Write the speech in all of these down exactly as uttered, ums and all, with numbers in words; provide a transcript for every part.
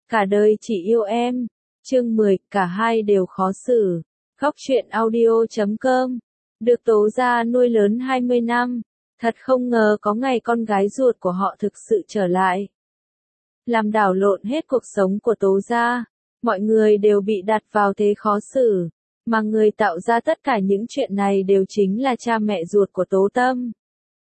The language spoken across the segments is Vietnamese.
Cả đời chỉ yêu em. Chương mười, cả hai đều khó xử. Góc truyện audio chấm com. Được Tố Gia nuôi lớn hai mươi năm. Thật không ngờ có ngày con gái ruột của họ thực sự trở lại. Làm đảo lộn hết cuộc sống của Tố Gia. Mọi người đều bị đặt vào thế khó xử. Mà người tạo ra tất cả những chuyện này đều chính là cha mẹ ruột của Tố Tâm.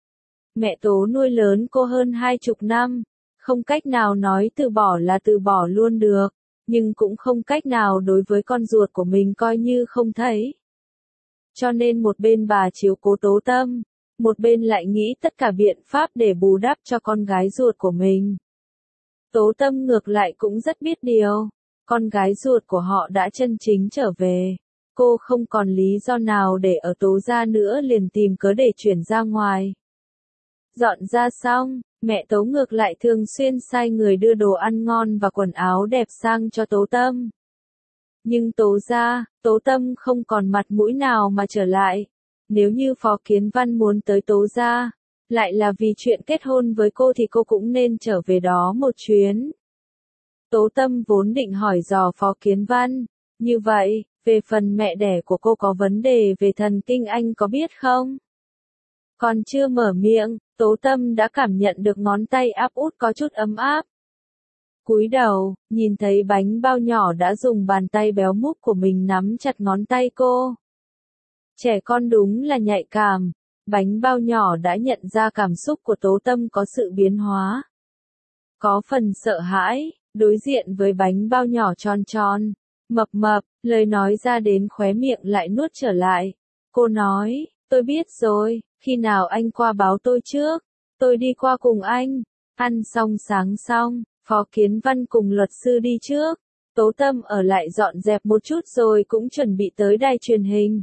Mẹ Tố nuôi lớn cô hơn hai chục năm. Không cách nào nói từ bỏ là từ bỏ luôn được. Nhưng cũng không cách nào đối với con ruột của mình coi như không thấy. Cho nên một bên bà chiếu cố Tố Tâm, một bên lại nghĩ tất cả biện pháp để bù đắp cho con gái ruột của mình. Tố Tâm ngược lại cũng rất biết điều, con gái ruột của họ đã chân chính trở về. Cô không còn lý do nào để ở Tố Gia nữa, liền tìm cớ để chuyển ra ngoài. Dọn ra xong, mẹ Tố ngược lại thường xuyên sai người đưa đồ ăn ngon và quần áo đẹp sang cho Tố Tâm. Nhưng Tố Gia, Tố Tâm không còn mặt mũi nào mà trở lại. Nếu như Phó Kiến Văn muốn tới Tố Gia, lại là vì chuyện kết hôn với cô thì cô cũng nên trở về đó một chuyến. Tố Tâm vốn định hỏi dò Phó Kiến Văn, như vậy, về phần mẹ đẻ của cô có vấn đề về thần kinh anh có biết không? Còn chưa mở miệng, Tố Tâm đã cảm nhận được ngón tay áp út có chút ấm áp. Cúi đầu, nhìn thấy bánh bao nhỏ đã dùng bàn tay béo múp của mình nắm chặt ngón tay cô. Trẻ con đúng là nhạy cảm, bánh bao nhỏ đã nhận ra cảm xúc của Tố Tâm có sự biến hóa. Có phần sợ hãi, đối diện với bánh bao nhỏ tròn tròn, mập mập, lời nói ra đến khóe miệng lại nuốt trở lại. Cô nói, tôi biết rồi, khi nào anh qua báo tôi trước, tôi đi qua cùng anh. Ăn xong sáng xong, Phó Kiến Văn cùng luật sư đi trước. Tố Tâm ở lại dọn dẹp một chút rồi cũng chuẩn bị tới đài truyền hình.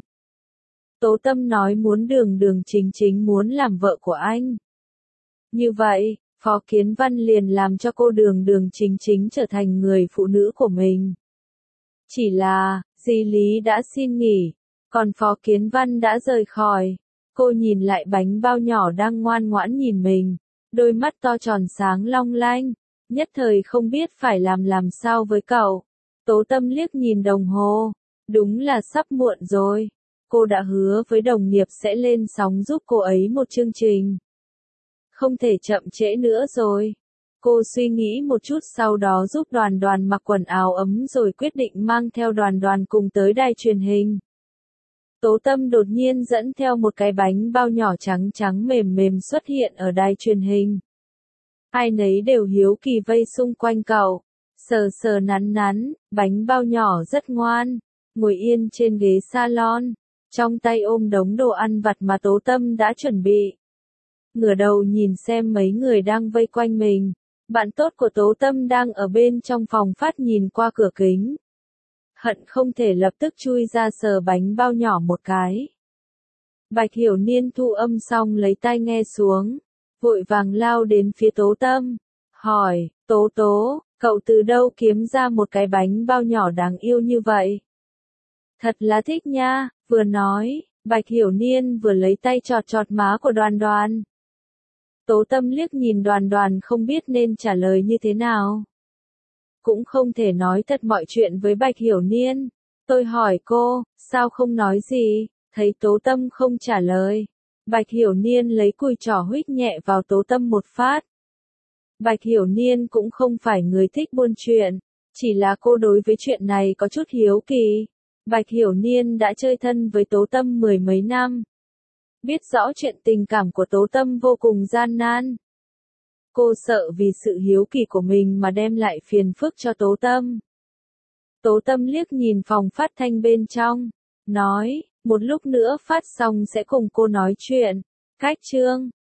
Tố Tâm nói muốn Đường Đường Chính Chính muốn làm vợ của anh. Như vậy, Phó Kiến Văn liền làm cho cô Đường Đường Chính Chính trở thành người phụ nữ của mình. Chỉ là, Di Lý đã xin nghỉ, còn Phó Kiến Văn đã rời khỏi. Cô nhìn lại bánh bao nhỏ đang ngoan ngoãn nhìn mình, đôi mắt to tròn sáng long lanh, nhất thời không biết phải làm làm sao với cậu. Tố Tâm liếc nhìn đồng hồ, đúng là sắp muộn rồi. Cô đã hứa với đồng nghiệp sẽ lên sóng giúp cô ấy một chương trình. Không thể chậm trễ nữa rồi. Cô suy nghĩ một chút sau đó giúp Đoàn Đoàn mặc quần áo ấm rồi quyết định mang theo Đoàn Đoàn cùng tới đài truyền hình. Tố Tâm đột nhiên dẫn theo một cái bánh bao nhỏ trắng trắng mềm mềm xuất hiện ở đài truyền hình. Ai nấy đều hiếu kỳ vây xung quanh cậu, sờ sờ nắn nắn, bánh bao nhỏ rất ngoan, ngồi yên trên ghế salon, trong tay ôm đống đồ ăn vặt mà Tố Tâm đã chuẩn bị. Ngửa đầu nhìn xem mấy người đang vây quanh mình, bạn tốt của Tố Tâm đang ở bên trong phòng phát nhìn qua cửa kính. Hận không thể lập tức chui ra sờ bánh bao nhỏ một cái. Bạch Hiểu Niên thu âm xong lấy tai nghe xuống, vội vàng lao đến phía Tố Tâm, hỏi, Tố Tố, cậu từ đâu kiếm ra một cái bánh bao nhỏ đáng yêu như vậy? Thật là thích nha, vừa nói, Bạch Hiểu Niên vừa lấy tay chọt chọt má của Đoàn Đoàn. Tố Tâm liếc nhìn Đoàn Đoàn không biết nên trả lời như thế nào. Cũng không thể nói thật mọi chuyện với Bạch Hiểu Niên. Tôi hỏi cô, sao không nói gì, thấy Tố Tâm không trả lời. Bạch Hiểu Niên lấy cùi trỏ huých nhẹ vào Tố Tâm một phát. Bạch Hiểu Niên cũng không phải người thích buôn chuyện, chỉ là cô đối với chuyện này có chút hiếu kỳ. Bạch Hiểu Niên đã chơi thân với Tố Tâm mười mấy năm. Biết rõ chuyện tình cảm của Tố Tâm vô cùng gian nan. Cô sợ vì sự hiếu kỳ của mình mà đem lại phiền phức cho Tố Tâm. Tố Tâm liếc nhìn phòng phát thanh bên trong, nói, một lúc nữa phát xong sẽ cùng cô nói chuyện. Cách chương,